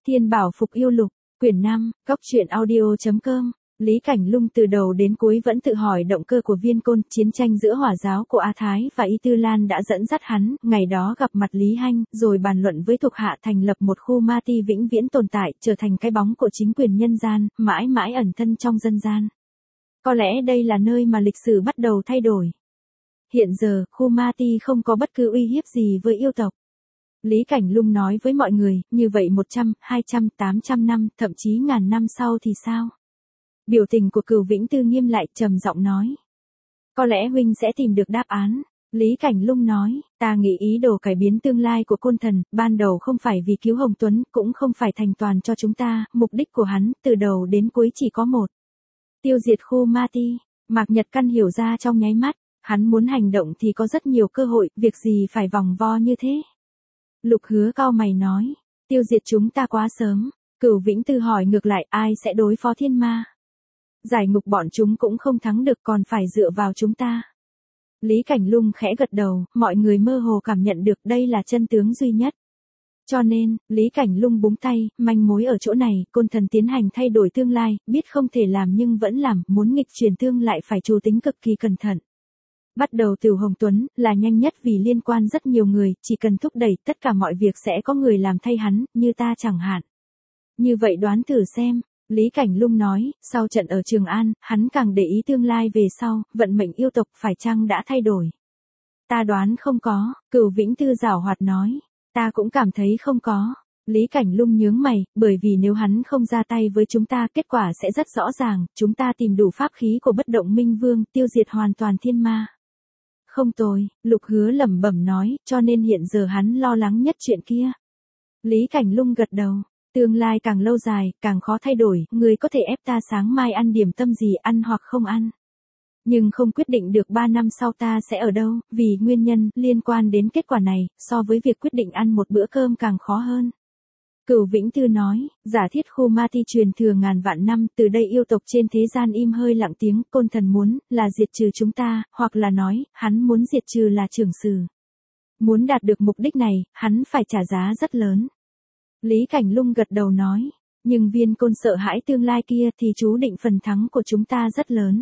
Thiên Bảo Phục Yêu Lục, quyển 5, Góc Truyện Audio.com. Lý Cảnh Lung từ đầu đến cuối vẫn tự hỏi động cơ của Viên Côn. Chiến tranh giữa Hỏa giáo của A Thái và Y Tư Lan đã dẫn dắt hắn, ngày đó gặp mặt Lý Hanh, rồi bàn luận với thuộc hạ thành lập một khu ma ti vĩnh viễn tồn tại, trở thành cái bóng của chính quyền nhân gian, mãi mãi ẩn thân trong dân gian. Có lẽ đây là nơi mà lịch sử bắt đầu thay đổi. Hiện giờ, khu ma ti không có bất cứ uy hiếp gì với yêu tộc. Lý Cảnh Lung nói với mọi người, như vậy 100, 200, 800 năm, thậm chí ngàn năm sau thì sao? Biểu tình của Cửu Vĩnh Tư nghiêm lại, trầm giọng nói. Có lẽ huynh sẽ tìm được đáp án. Lý Cảnh Lung nói, ta nghĩ ý đồ cải biến tương lai của Côn Thần, ban đầu không phải vì cứu Hồng Tuấn, cũng không phải thành toàn cho chúng ta, mục đích của hắn, từ đầu đến cuối chỉ có một. Tiêu diệt khu ma ti. Mạc Nhật Căn hiểu ra trong nháy mắt, hắn muốn hành động thì có rất nhiều cơ hội, việc gì phải vòng vo như thế. Lục Hứa cau mày nói, tiêu diệt chúng ta quá sớm. Cửu Vĩnh Tư hỏi ngược lại, ai sẽ đối phó thiên ma? Giải ngục bọn chúng cũng không thắng được, còn phải dựa vào chúng ta. Lý Cảnh Lung khẽ gật đầu, mọi người mơ hồ cảm nhận được đây là chân tướng duy nhất. Cho nên, Lý Cảnh Lung búng tay, manh mối ở chỗ này, Côn Thần tiến hành thay đổi tương lai, biết không thể làm nhưng vẫn làm, muốn nghịch chuyển tương lại phải chủ tính cực kỳ cẩn thận. Bắt đầu từ Hồng Tuấn, là nhanh nhất vì liên quan rất nhiều người, chỉ cần thúc đẩy tất cả mọi việc sẽ có người làm thay hắn, như ta chẳng hạn. Như vậy đoán thử xem. Lý Cảnh Lung nói, sau trận ở Trường An, hắn càng để ý tương lai về sau, vận mệnh yêu tộc phải chăng đã thay đổi. Ta đoán không có, Cửu Vĩnh Tư giảo hoạt nói, ta cũng cảm thấy không có. Lý Cảnh Lung nhướng mày, bởi vì nếu hắn không ra tay với chúng ta kết quả sẽ rất rõ ràng, chúng ta tìm đủ pháp khí của bất động minh vương, tiêu diệt hoàn toàn thiên ma. Không tồi, Lục Hứa lẩm bẩm nói, cho nên hiện giờ hắn lo lắng nhất chuyện kia. Lý Cảnh Lung gật đầu. Tương lai càng lâu dài, càng khó thay đổi, người có thể ép ta sáng mai ăn điểm tâm gì ăn hoặc không ăn. Nhưng không quyết định được 3 năm sau ta sẽ ở đâu, vì nguyên nhân liên quan đến kết quả này, so với việc quyết định ăn một bữa cơm càng khó hơn. Cửu Vĩnh Tư nói, giả thiết khu ma ti truyền thừa ngàn vạn năm, từ đây yêu tộc trên thế gian im hơi lặng tiếng, Côn Thần muốn, là diệt trừ chúng ta, hoặc là nói, hắn muốn diệt trừ là Trưởng Sử. Muốn đạt được mục đích này, hắn phải trả giá rất lớn. Lý Cảnh Lung gật đầu nói, nhưng Viên Côn sợ hãi tương lai kia thì chú định phần thắng của chúng ta rất lớn.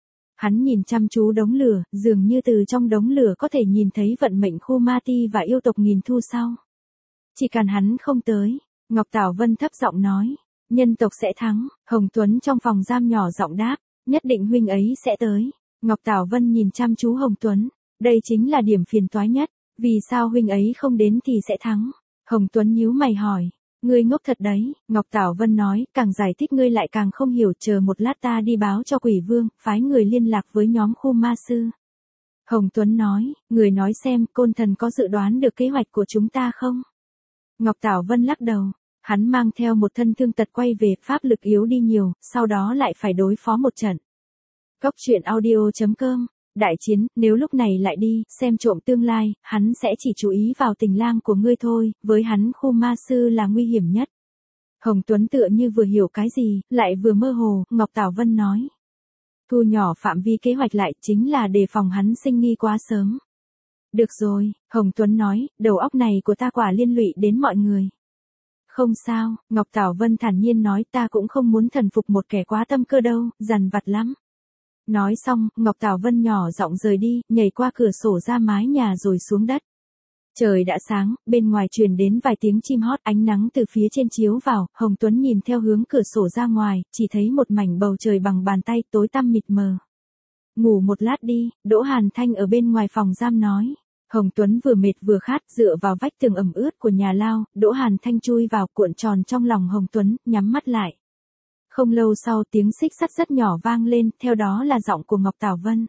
Hắn nhìn chăm chú đống lửa, dường như từ trong đống lửa có thể nhìn thấy vận mệnh khu ma ti và yêu tộc nghìn thu sau. Chỉ cần hắn không tới, Ngọc Tảo Vân thấp giọng nói, nhân tộc sẽ thắng. Hồng Tuấn trong phòng giam nhỏ giọng đáp, nhất định huynh ấy sẽ tới. Ngọc Tảo Vân nhìn chăm chú Hồng Tuấn, đây chính là điểm phiền toái nhất, vì sao huynh ấy không đến thì sẽ thắng. Hồng Tuấn nhíu mày hỏi, ngươi ngốc thật đấy. Ngọc Tảo Vân nói, càng giải thích ngươi lại càng không hiểu, chờ một lát ta đi báo cho Quỷ Vương, phái người liên lạc với nhóm khu ma sư. Hồng Tuấn nói, người nói xem, Côn Thần có dự đoán được kế hoạch của chúng ta không? Ngọc Tảo Vân lắc đầu, hắn mang theo một thân thương tật quay về, pháp lực yếu đi nhiều, sau đó lại phải đối phó một trận. Góc Truyện Audio.com. Đại chiến, nếu lúc này lại đi, xem trộm tương lai, hắn sẽ chỉ chú ý vào tình lang của ngươi thôi, với hắn khu ma sư là nguy hiểm nhất. Hồng Tuấn tựa như vừa hiểu cái gì, lại vừa mơ hồ, Ngọc Tảo Vân nói. Thu nhỏ phạm vi kế hoạch lại, chính là đề phòng hắn sinh nghi quá sớm. Được rồi, Hồng Tuấn nói, đầu óc này của ta quả liên lụy đến mọi người. Không sao, Ngọc Tảo Vân thản nhiên nói, ta cũng không muốn thần phục một kẻ quá tâm cơ đâu, dằn vặt lắm. Nói xong, Ngọc Tảo Vân nhỏ giọng rời đi, nhảy qua cửa sổ ra mái nhà rồi xuống đất. Trời đã sáng, bên ngoài truyền đến vài tiếng chim hót, ánh nắng từ phía trên chiếu vào, Hồng Tuấn nhìn theo hướng cửa sổ ra ngoài, chỉ thấy một mảnh bầu trời bằng bàn tay, tối tăm mịt mờ. Ngủ một lát đi, Đỗ Hàn Thanh ở bên ngoài phòng giam nói. Hồng Tuấn vừa mệt vừa khát, dựa vào vách tường ẩm ướt của nhà lao, Đỗ Hàn Thanh chui vào, cuộn tròn trong lòng Hồng Tuấn, nhắm mắt lại. Không lâu sau tiếng xích sắt rất nhỏ vang lên, theo đó là giọng của Ngọc Tảo Vân.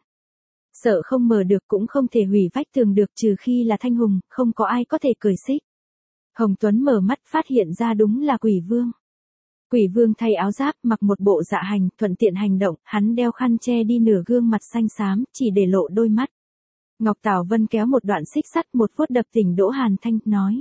Sợ không mở được cũng không thể hủy vách tường được, trừ khi là Thanh Hùng, không có ai có thể cởi xích. Hồng Tuấn mở mắt phát hiện ra đúng là Quỷ Vương. Quỷ Vương thay áo giáp, mặc một bộ dạ hành, thuận tiện hành động, hắn đeo khăn che đi nửa gương mặt xanh xám, chỉ để lộ đôi mắt. Ngọc Tảo Vân kéo một đoạn xích sắt, một phút đập tỉnh Đỗ Hàn Thanh, nói.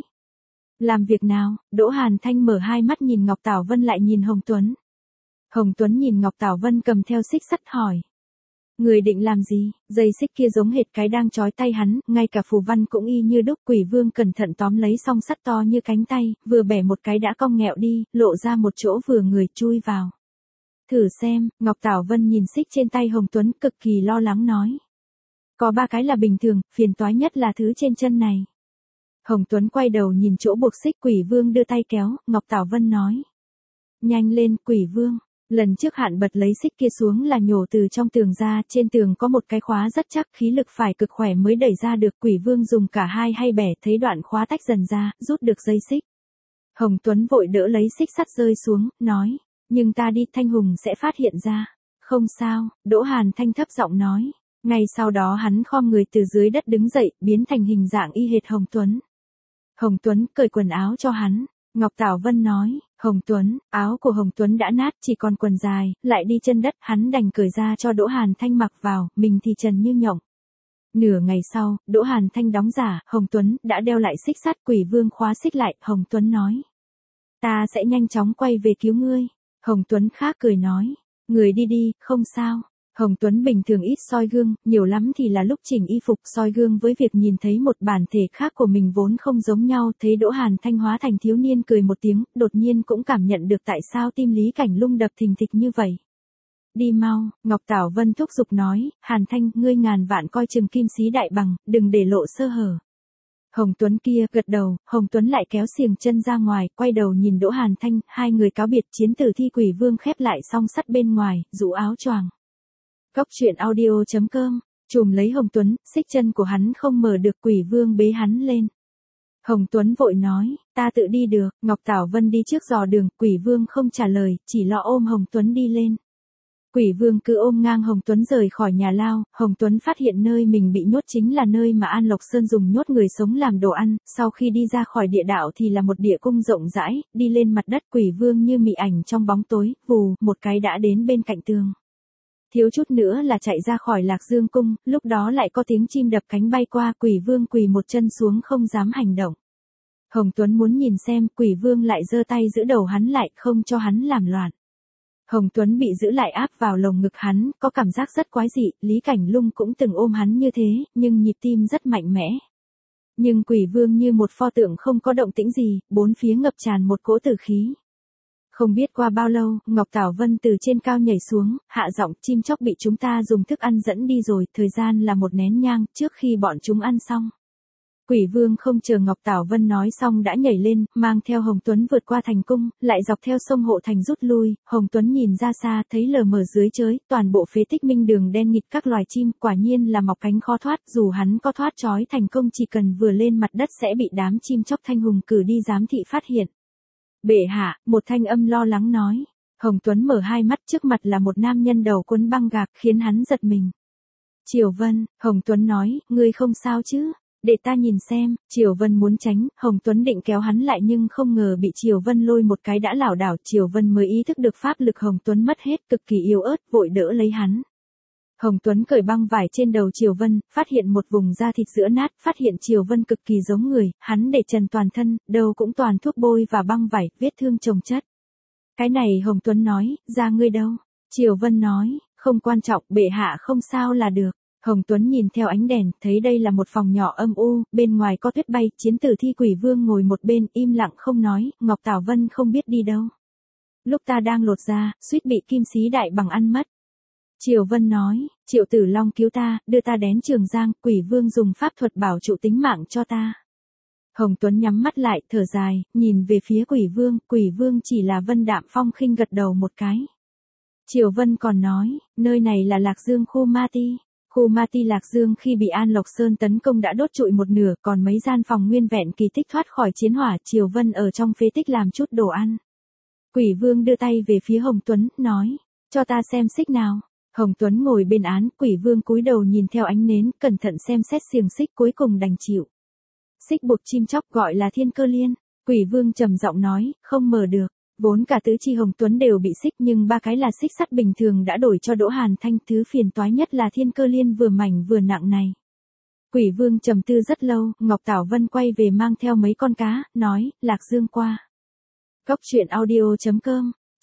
Làm việc nào? Đỗ Hàn Thanh mở hai mắt nhìn Ngọc Tảo Vân lại nhìn Hồng Tuấn. Hồng Tuấn nhìn Ngọc Tảo Vân cầm theo xích sắt hỏi. Người định làm gì? Dây xích kia giống hệt cái đang trói tay hắn, ngay cả phù văn cũng y như đúc. Quỷ vương cẩn thận tóm lấy song sắt to như cánh tay, vừa bẻ một cái đã cong nghẹo đi, lộ ra một chỗ vừa người chui vào. Thử xem, Ngọc Tảo Vân nhìn xích trên tay Hồng Tuấn cực kỳ lo lắng nói. Có 3 cái là bình thường, phiền toái nhất là thứ trên chân này. Hồng Tuấn quay đầu nhìn chỗ buộc xích. Quỷ vương đưa tay kéo, Ngọc Tảo Vân nói. Nhanh lên, Quỷ vương. Lần trước Hạn bật lấy xích kia xuống là nhổ từ trong tường ra, trên tường có một cái khóa rất chắc, khí lực phải cực khỏe mới đẩy ra được. Quỷ vương dùng cả hai hay bẻ, thấy đoạn khóa tách dần ra, rút được dây xích. Hồng Tuấn vội đỡ lấy xích sắt rơi xuống, nói, nhưng ta đi, Thanh Hùng sẽ phát hiện ra. Không sao, Đỗ Hàn Thanh thấp giọng nói. Ngay sau đó hắn khom người từ dưới đất đứng dậy, biến thành hình dạng y hệt Hồng Tuấn. Hồng Tuấn cởi quần áo cho hắn. Ngọc Tảo Vân nói, Hồng Tuấn, áo của Hồng Tuấn đã nát, chỉ còn quần dài, lại đi chân đất, hắn đành cởi ra cho Đỗ Hàn Thanh mặc vào, mình thì trần như nhộng. Nửa ngày sau, Đỗ Hàn Thanh đóng giả, Hồng Tuấn đã đeo lại xích sắt. Quỷ vương khóa xích lại, Hồng Tuấn nói. Ta sẽ nhanh chóng quay về cứu ngươi. Hồng Tuấn khác cười nói, người đi đi, không sao. Hồng Tuấn bình thường ít soi gương, nhiều lắm thì là lúc chỉnh y phục. Soi gương với việc nhìn thấy một bản thể khác của mình vốn không giống nhau. Thấy Đỗ Hàn Thanh hóa thành thiếu niên cười một tiếng, đột nhiên cũng cảm nhận được tại sao tim Lý Cảnh Lung đập thình thịch như vậy. Đi mau, Ngọc Tảo Vân thúc giục nói, Hàn Thanh, ngươi ngàn vạn coi chừng Kim Sĩ Đại Bằng, đừng để lộ sơ hở. Hồng Tuấn kia gật đầu, Hồng Tuấn lại kéo xiềng chân ra ngoài, quay đầu nhìn Đỗ Hàn Thanh, hai người cáo biệt. Chiến tử thi. Quỷ vương khép lại song sắt bên ngoài, rũ áo choàng. Góc truyện audio.com, chùm lấy Hồng Tuấn, xích chân của hắn không mở được. Quỷ vương bế hắn lên. Hồng Tuấn vội nói, ta tự đi được. Ngọc Tảo Vân đi trước dò đường. Quỷ vương không trả lời, chỉ lo ôm Hồng Tuấn đi lên. Quỷ vương cứ ôm ngang Hồng Tuấn rời khỏi nhà lao. Hồng Tuấn phát hiện nơi mình bị nhốt chính là nơi mà An Lộc Sơn dùng nhốt người sống làm đồ ăn. Sau khi đi ra khỏi địa đạo thì là một địa cung rộng rãi, đi lên mặt đất. Quỷ vương như mị ảnh trong bóng tối, vù, một cái đã đến bên cạnh tường. Thiếu chút nữa là chạy ra khỏi Lạc Dương cung, lúc đó lại có tiếng chim đập cánh bay qua. Quỷ vương quỳ một chân xuống không dám hành động. Hồng Tuấn muốn nhìn xem, Quỷ vương lại giơ tay giữ đầu hắn lại, không cho hắn làm loạn. Hồng Tuấn bị giữ lại áp vào lồng ngực hắn, có cảm giác rất quái dị. Lý Cảnh Lung cũng từng ôm hắn như thế, nhưng nhịp tim rất mạnh mẽ. Nhưng Quỷ vương như một pho tượng không có động tĩnh gì, bốn phía ngập tràn một cỗ tử khí. Không biết qua bao lâu, Ngọc Tảo Vân từ trên cao nhảy xuống, hạ giọng, chim chóc bị chúng ta dùng thức ăn dẫn đi rồi, thời gian là một nén nhang, trước khi bọn chúng ăn xong. Quỷ vương không chờ Ngọc Tảo Vân nói xong đã nhảy lên, mang theo Hồng Tuấn vượt qua thành cung, lại dọc theo sông Hộ Thành rút lui. Hồng Tuấn nhìn ra xa, thấy lờ mờ dưới chới, toàn bộ phế tích minh đường đen nghịt các loài chim, quả nhiên là mọc cánh khó thoát. Dù hắn có thoát trói thành công, chỉ cần vừa lên mặt đất sẽ bị đám chim chóc Thanh Hùng cử đi giám thị phát hiện. Bệ hạ, một thanh âm lo lắng nói. Hồng Tuấn mở hai mắt, trước mặt là một nam nhân đầu quấn băng gạc, khiến hắn giật mình. Triều Vân, Hồng Tuấn nói, ngươi không sao chứ? Để ta nhìn xem. Triều Vân muốn tránh, Hồng Tuấn định kéo hắn lại nhưng không ngờ bị Triều Vân lôi một cái đã lảo đảo. Triều Vân mới ý thức được pháp lực Hồng Tuấn mất hết, cực kỳ yếu ớt, vội đỡ lấy hắn. Hồng Tuấn cởi băng vải trên đầu Triều Vân, phát hiện một vùng da thịt giữa nát, phát hiện Triều Vân cực kỳ giống người, hắn để trần toàn thân, đầu cũng toàn thuốc bôi và băng vải, vết thương chồng chất. Cái này Hồng Tuấn nói, da ngươi đâu? Triều Vân nói, không quan trọng, bệ hạ không sao là được. Hồng Tuấn nhìn theo ánh đèn, thấy đây là một phòng nhỏ âm u, bên ngoài có tuyết bay. Chiến tử thi Quỷ vương ngồi một bên, im lặng không nói. Ngọc Tảo Vân không biết đi đâu. Lúc ta đang lột da, suýt bị Kim Sĩ Đại Bằng ăn mất. Triều Vân nói, Triệu Tử Long cứu ta, đưa ta đến Trường Giang, Quỷ vương dùng pháp thuật bảo trụ tính mạng cho ta. Hồng Tuấn nhắm mắt lại, thở dài, nhìn về phía Quỷ vương chỉ là Vân Đạm Phong khinh gật đầu một cái. Triều Vân còn nói, nơi này là Lạc Dương khu Ma Ti. Khu Ma Ti Lạc Dương khi bị An Lộc Sơn tấn công đã đốt trụi một nửa, còn mấy gian phòng nguyên vẹn kỳ tích thoát khỏi chiến hỏa. Triều Vân ở trong phế tích làm chút đồ ăn. Quỷ vương đưa tay về phía Hồng Tuấn, nói, cho ta xem xích nào. Hồng Tuấn ngồi bên án, Quỷ vương cúi đầu nhìn theo ánh nến, cẩn thận xem xét xiềng xích, cuối cùng đành chịu. Xích buộc chim chóc gọi là Thiên Cơ Liên. Quỷ vương trầm giọng nói, không mở được. Vốn cả tứ chi Hồng Tuấn đều bị xích, nhưng ba cái là xích sắt bình thường đã đổi cho Đỗ Hàn Thanh. Thứ phiền toái nhất là Thiên Cơ Liên vừa mảnh vừa nặng này. Quỷ vương trầm tư rất lâu, Ngọc Tảo Vân quay về mang theo mấy con cá, nói, Lạc Dương qua. Góc truyện audio.com